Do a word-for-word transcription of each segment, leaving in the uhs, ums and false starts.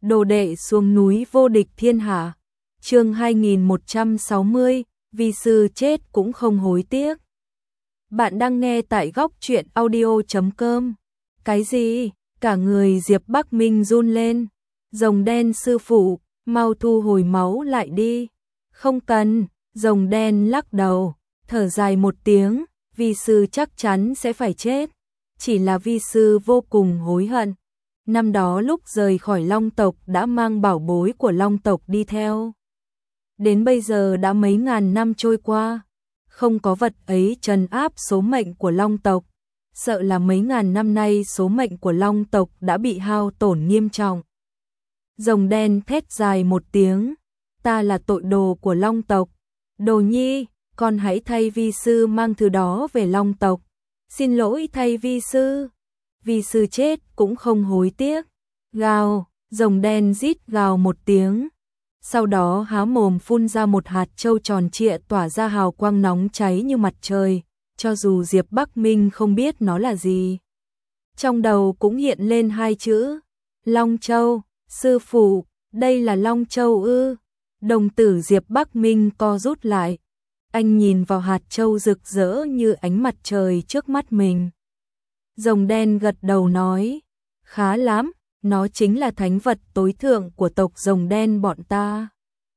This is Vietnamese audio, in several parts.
Đồ đệ xuống núi vô địch thiên hạ. Chương hai nghìn một trăm sáu mươi, vi sư chết cũng không hối tiếc. Bạn đang nghe tại góc truyện audio chấm com. Cái gì? Cả người Diệp Bắc Minh run lên. Rồng đen sư phụ, mau thu hồi máu lại đi. Không cần, rồng đen lắc đầu, thở dài một tiếng, vi sư chắc chắn sẽ phải chết. Chỉ là vi sư vô cùng hối hận. Năm đó lúc rời khỏi Long tộc đã mang bảo bối của Long tộc đi theo. Đến bây giờ đã mấy ngàn năm trôi qua, không có vật ấy trấn áp số mệnh của Long tộc. Sợ là mấy ngàn năm nay số mệnh của Long tộc đã bị hao tổn nghiêm trọng. Rồng đen thét dài một tiếng, ta là tội đồ của Long tộc. Đồ nhi, con hãy thay vi sư mang thứ đó về Long tộc. Xin lỗi thay vi sư. Vi sư chết cũng không hối tiếc. Gào, rồng đen rít gào một tiếng. Sau đó há mồm phun ra một hạt châu tròn trịa tỏa ra hào quang nóng cháy như mặt trời. Cho dù Diệp Bắc Minh không biết nó là gì, trong đầu cũng hiện lên hai chữ Long Châu. Sư phụ, đây là Long Châu ư? Đồng tử Diệp Bắc Minh co rút lại. Anh nhìn vào hạt châu rực rỡ như ánh mặt trời trước mắt mình. Rồng đen gật đầu nói, khá lắm, nó chính là thánh vật tối thượng của tộc rồng đen bọn ta.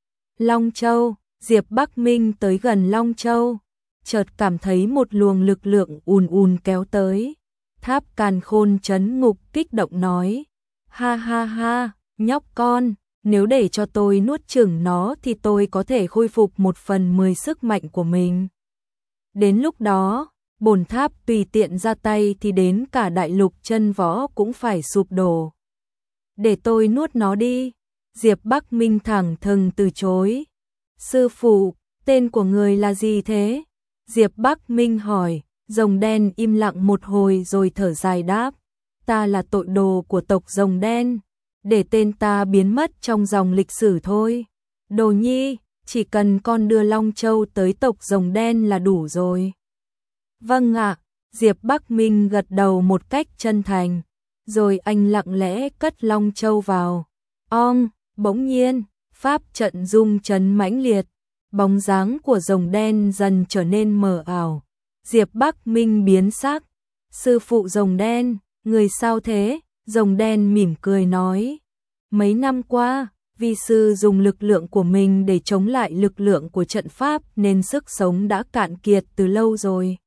Long Châu, Diệp Bắc Minh tới gần Long Châu, chợt cảm thấy một luồng lực lượng ùn ùn kéo tới. Tháp Càn Khôn trấn ngục kích động nói, ha ha ha, nhóc con, nếu để cho tôi nuốt chửng nó thì tôi có thể khôi phục một phần mười sức mạnh của mình. Đến lúc đó, bổn tháp tùy tiện ra tay thì đến cả đại lục chân võ cũng phải sụp đổ. Để tôi nuốt nó đi. Diệp Bắc Minh thẳng thừng từ chối. Sư phụ, tên của người là gì thế? Diệp Bắc Minh hỏi. Rồng đen im lặng một hồi rồi thở dài đáp, ta là tội đồ của tộc rồng đen, để tên ta biến mất trong dòng lịch sử thôi. Đồ nhi, chỉ cần con đưa Long Châu tới tộc rồng đen là đủ rồi. Vâng ạ. Diệp Bắc Minh gật đầu một cách chân thành, rồi anh lặng lẽ cất Long Châu vào. Ong, bỗng nhiên, pháp trận rung chấn mãnh liệt, bóng dáng của rồng đen dần trở nên mờ ảo. Diệp Bắc Minh biến sắc. Sư phụ rồng đen, người sao thế? Rồng đen mỉm cười nói, mấy năm qua, vi sư dùng lực lượng của mình để chống lại lực lượng của trận pháp nên sức sống đã cạn kiệt từ lâu rồi.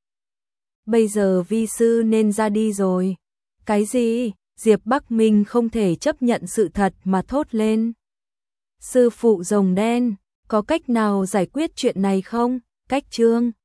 Bây giờ vi sư nên ra đi rồi. Cái gì? Diệp Bắc Minh không thể chấp nhận sự thật mà thốt lên. Sư phụ rồng đen, có cách nào giải quyết chuyện này không? Cách chương